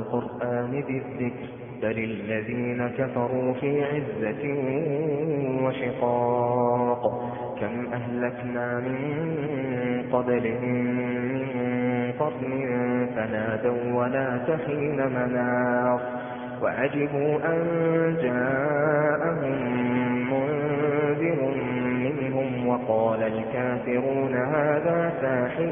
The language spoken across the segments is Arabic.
والقرآن ذي الذكر بل الذين كفروا في عزة وشقاق كم أهلكنا من قبلهم من قرن فنادوا ولا تحين مناص وعجبوا أن جاءهم منذر منهم وقال الكافرون هذا ساحر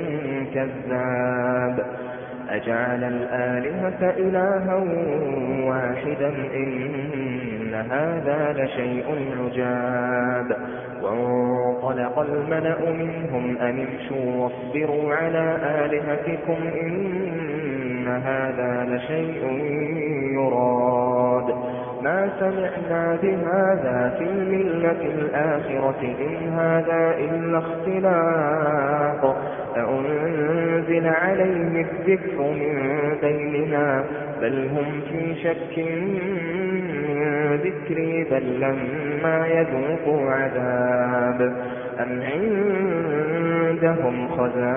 كذاب أجعل الآلهة إلها واحدا إن هذا لشيء عجاب وانطلق الملأ منهم أن امشوا واصبروا على آلهتكم إن هذا لشيء يراد ما سمعنا بهذا في الملة الآخرة إن هذا إلا اختلاق أأنزل عليه الذكر من بيننا بل هم في شك من ذكري بل لما يذوقوا عذاب أم عندهم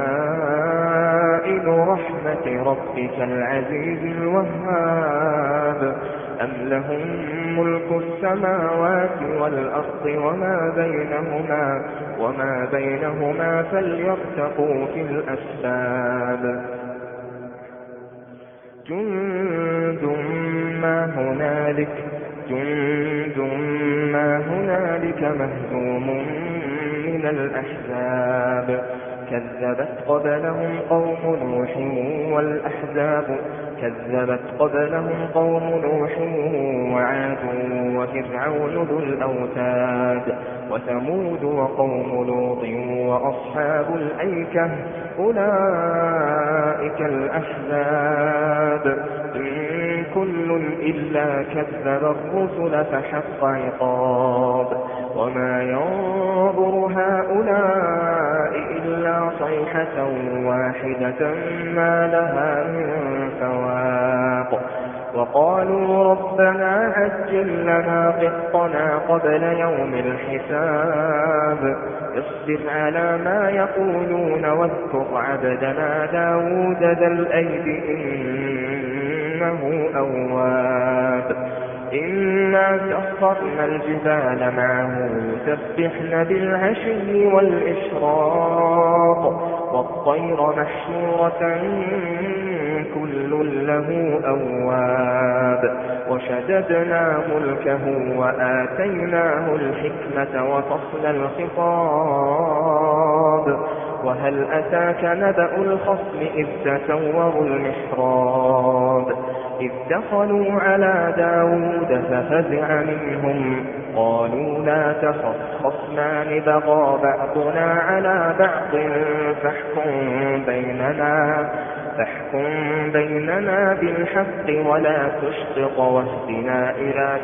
خزائن رحمة ربك العزيز الوهاب أم لهم ملك السماوات والأرض وما بينهما فليرتقوا في الأسباب جند ما هنالك مهزوم من الأحزاب كذبت قبلهم قوم نوح وعاد وفرعون ذو الأوتاد وثمود وقوم لوط وأصحاب الأيكة أولئك الأحزاب إن كل إلا كذب الرسل فحق عقاب وما ينظر هؤلاء إلا صيحة واحدة ما لها من فواق وقالوا ربنا عجل لنا قسطنا قبل يوم الحساب اصبر على ما يقولون واذكر عبدنا داود ذا الأيد إنه أواب إنا سخرنا الجبال معه يسبحن بالعشي والإشراق والطير محشورة كل له أواب وشددنا ملكه وآتيناه الحكمة وفصل الخطاب وهل أتاك نبأ الخصم إذ تسوروا المحراب إذ دخلوا على داود ففزع منهم قالوا لا تخف خصمان بغى بعضنا على بعض فاحكم بيننا بالحق ولا تشطط واهدنا إلى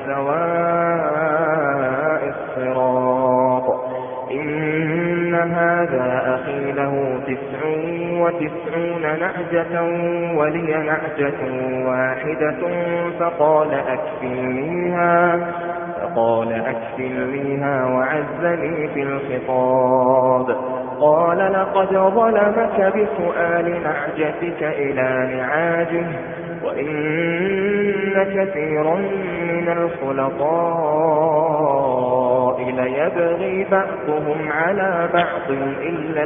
سواء الصراط إن هذا أخي له 99 نعجة ولي نعجة واحدة فقال أكفلنيها وعزني في الخطاب قال لقد ظلمك بسؤال نعجتك إلى نعاجه وإن كثيرا من الخلطاء ليبغي بعضهم على بعض إلا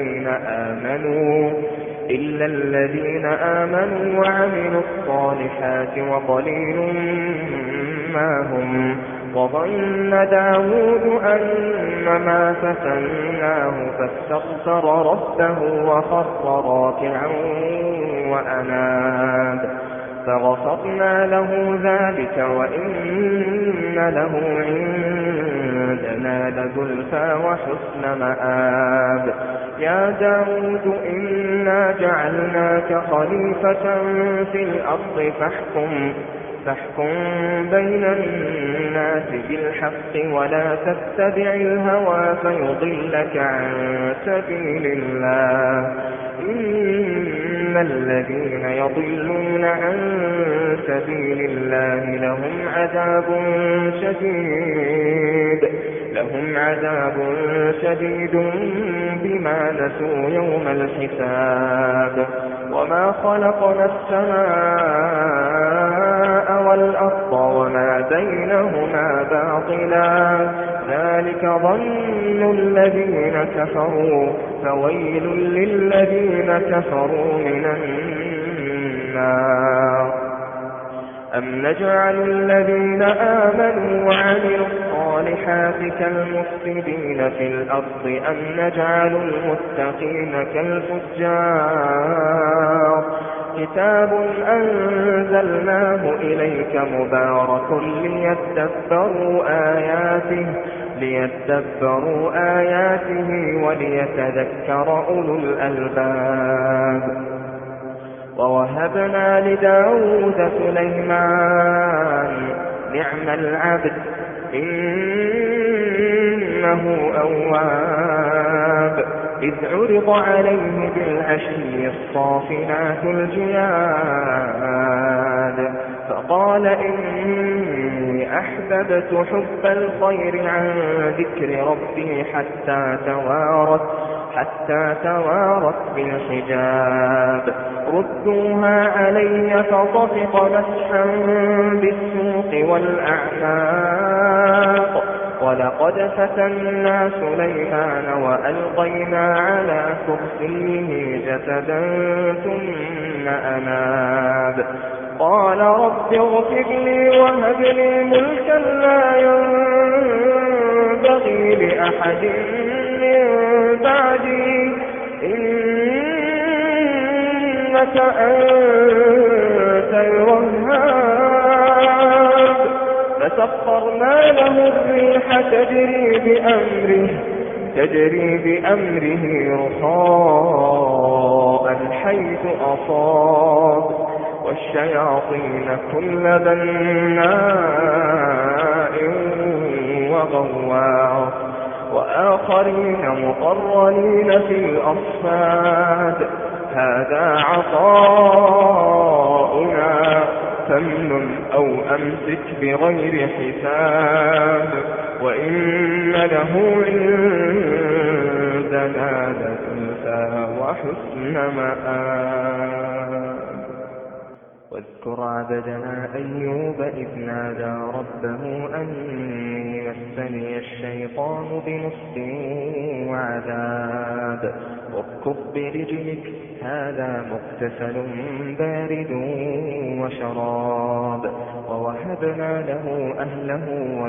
الذين آمنوا وعملوا الصالحات وقليل ما هم وظن داود أنما فتناه فاستغفر ربه وخر راكعا وأناب فغفرنا له ذلك وإن له عندنا لزلفى وحسن مآب يا داود إنا جعلناك خليفة في الأرض فاحكم بين الناس بالحق ولا تتبع الهوى فيضلك عن سبيل الله إن الذين يضلون عن سبيل الله لهم عذاب شديد لهم عذاب شديد بما نسوا يوم الحساب وما خلقنا السماء والأرض وما بينهما باطلا ذلك ظن الذين كفروا فويل للذين كفروا من النار أم نجعل الذين آمنوا وعملوا الصالحات كالمفسدين في الأرض أم نجعل المتقين كالفجار كتاب أنزلناه إليك مبارك ليدبروا آياته وليتذكر أولو الألباب ووهبنا لداود سليمان نعم العبد إنه أواب إذ عرض عليه بالعشي الصافنات الجياد فقال إني أحببت حب الخير عن ذكر ربي حتى توارت بالحجاب ردوها علي فطفق مسحا بالسوق والأعناق ولقد فتنا سليمان وألقينا على كرسيه جسدا ثم أناب قال رب اغفر لي وهب لي ملكا لا ينبغي لأحد من بعدي إنك أنت الوهاب فسخرنا له الريح تجري بأمره رخاء حيث أصاب والشياطين كل بناء وغواص وآخرين مقرنين في الأصفاد هذا عطاؤنا فامنن أو أمسك بغير حساب وإن له عندنا لزلفى وحسن مآب واذكر عبدنا أيوب إذ نادى ربه أني مسني الشيطان بنصب وعذاب واركض برجلك هذا مغتسل بارد وشراب ووهبنا له أهله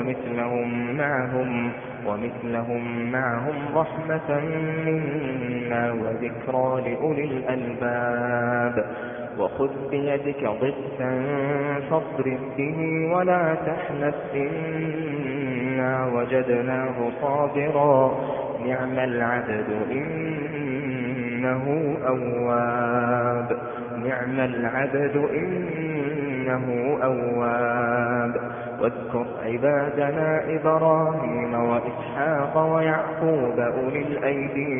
ومثلهم معهم رحمة منا وذكرى لأولي الألباب وخذ بيدك ضغثا فاضرب به ولا تحنث إنا وجدناه صابرا نعم العبد إنه أواب واذكر عبادنا إبراهيم وإسحاق ويعقوب أولي الأيدي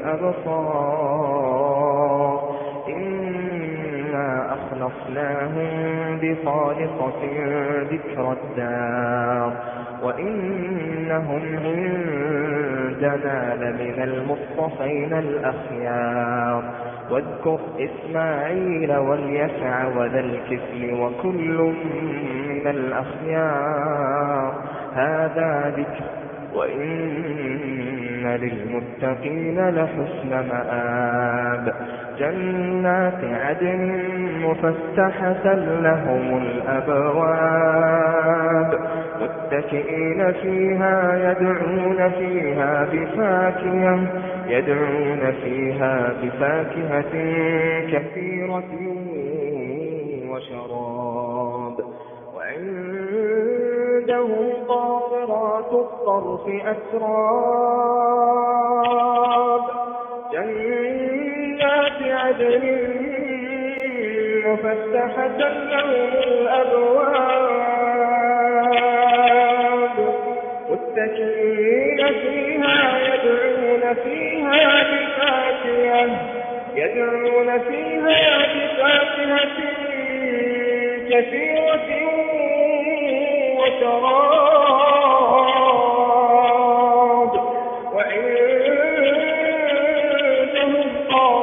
والأبصار إنا أخلصناهم بخالصة ذكر الدار وإنهم عندنا لمن المصطفين الأخيار واذكر إسماعيل واليسع وذا الكفل وكل من الأخيار هذا ذكر وإن للمتقين لحسن مآب جنات عدن مفتحة لهم الأبواب متكئين فيها يدعون فيها بفاكهة كثيرة وشراب وعندهم قاصرات الطرف أتراب جنات عدن مفتحة لهم الأبواب متكئين فيها يدعون فيها بفاكهة كثيرة وشراب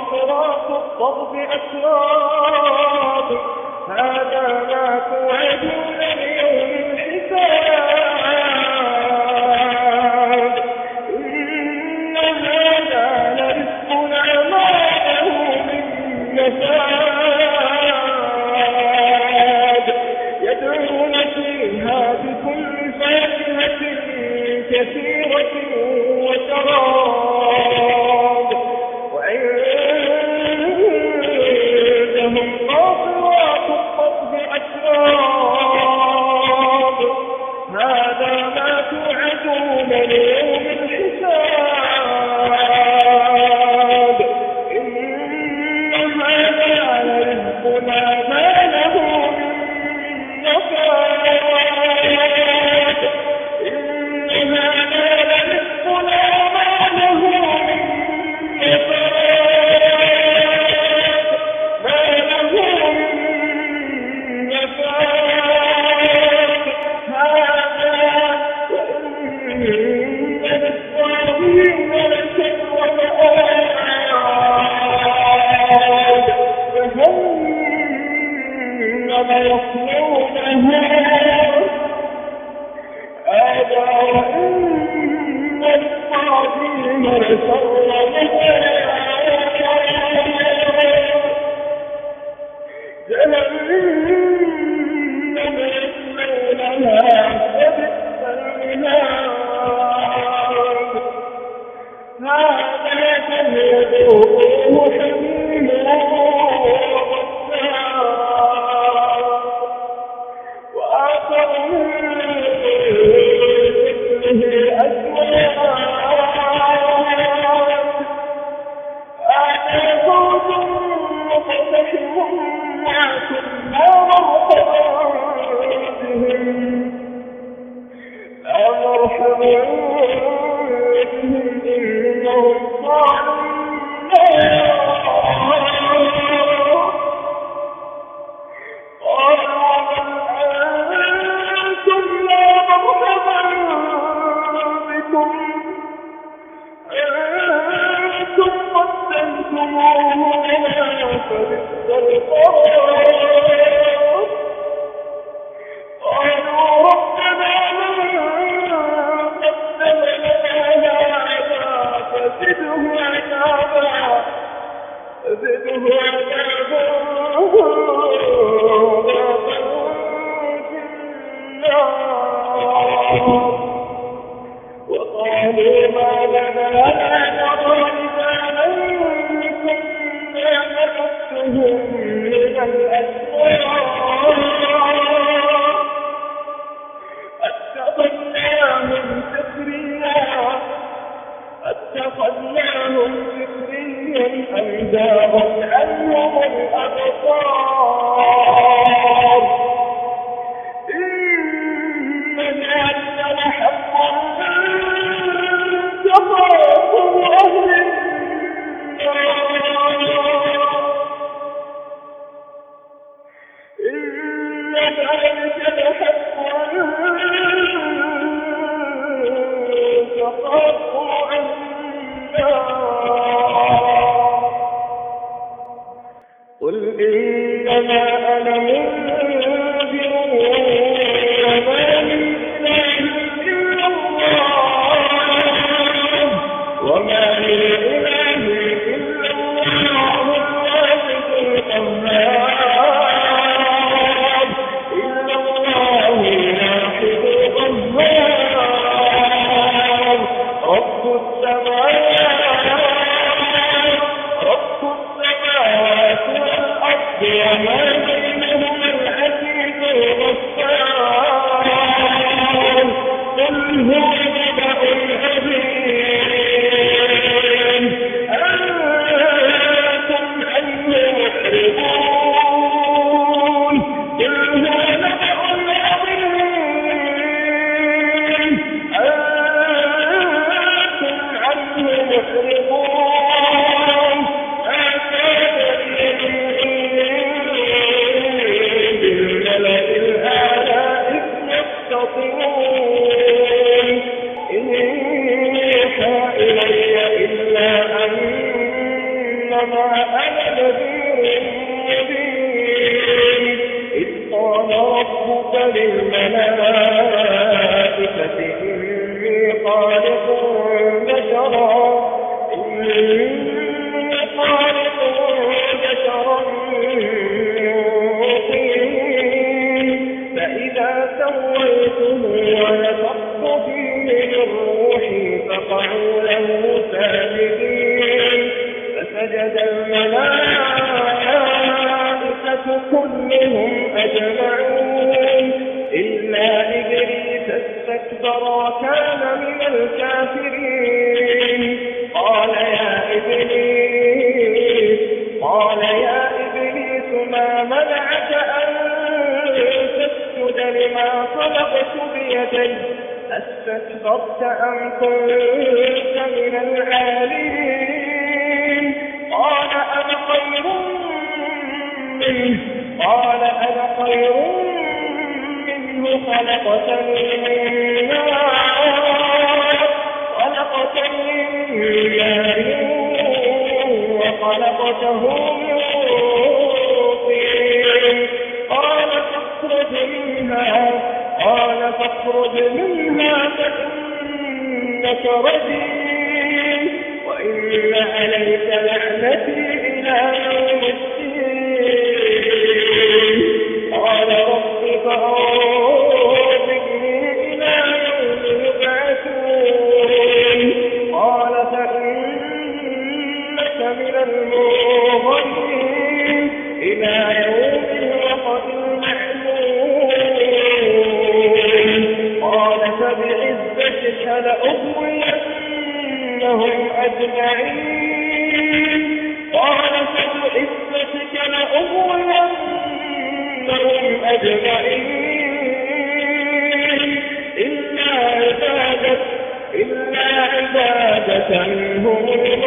قاصرات الطرف أتراب هذا ما توعدون ليوم الحساب إن هذا لرزقنا ما له من نفاد يدعون فيها بكل فاكهة كثيرة وشراب وعندهم قاصرات الطرف أتراب هذا ما توعدون ليوم الحساب إن هذا لرزقنا ما له من نفاد إن هذا لرزقنا ما له من نفاد ما له من نفاد هذا وإن للظالمين لشر مآب جهنم يصلونها هذا وإن للطاغين لشر جهنم يصلونها فبئس المهاد هذا فليذوقوه حميم وغساق وآخر من مثله أزواج هذا فوز مقتحم معكم لا مرحبا بهم لا مرحبا بهم إنهم صالوا قالوا بل أنتم لا مرحبا بكم أنتم قدمتموه لنا فبئس القرار قالوا ربنا من قدم لنا هذا فزده عذابا وعذابا في النار وقالوا ما لنا لا نرى رجالا كنا نحسهم من الأسرار اتخذناهم سخريا أم زاغت عنهم الأبصار إن ذلك لحق تخاصم أهل النار إن ذلك لحق تخاصم أهل النار إنما أنا نذير مبين إذ قال ربك للملائكة إني خالق بشرا فإذا سويته ونفخت فيه من روحي فقعوا له ساجدين فسجد الملائكة كلهم أجمعون إلا إبليس استكبر وكان من الكافرين قال يا إبليس ما منعك أن تسجد لما خلقت بيدي أستكبرت أم كنت من العالين قال أنا خير منه خلقتني من نار وخلقته من طين قال فاخرج منها فإنك رجيم وإن عليك لعنتي إلى يوم الدين قال رب فأنظرني إلى يوم يبعثون قال فإنك من المنظرين إلى يوم الوقت المعلوم قال فبعزتك لأغوينهم أجمعين إلا عبادك منهم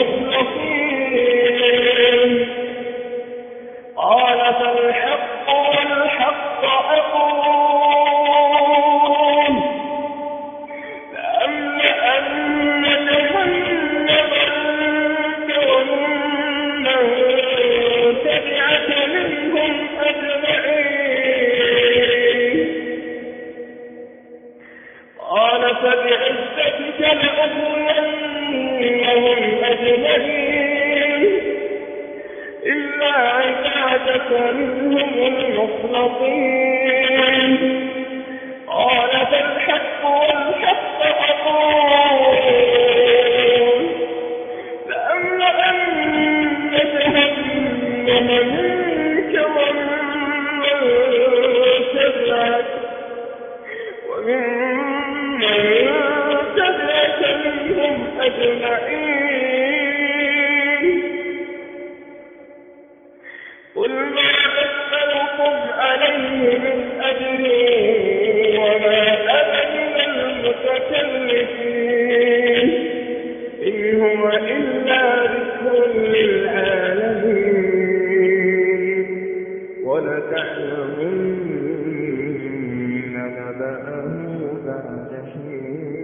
المخلصين قال فالحق والحق أقول لأملأن جهنم منك وممن تبعك منهم أجمعين قال فبعزتك لأغوينهم أجمعين إلا عبادك منهم المخلصين قال فالحق والحق أقول لأملأن جهنم منك وممن تبعك منهم أجمعين قل ما أسألكم عليه من أجر وما أنا من المتكلفين إن هو إلا ذكر للعالمين ولتعلمن نبأه بعد حين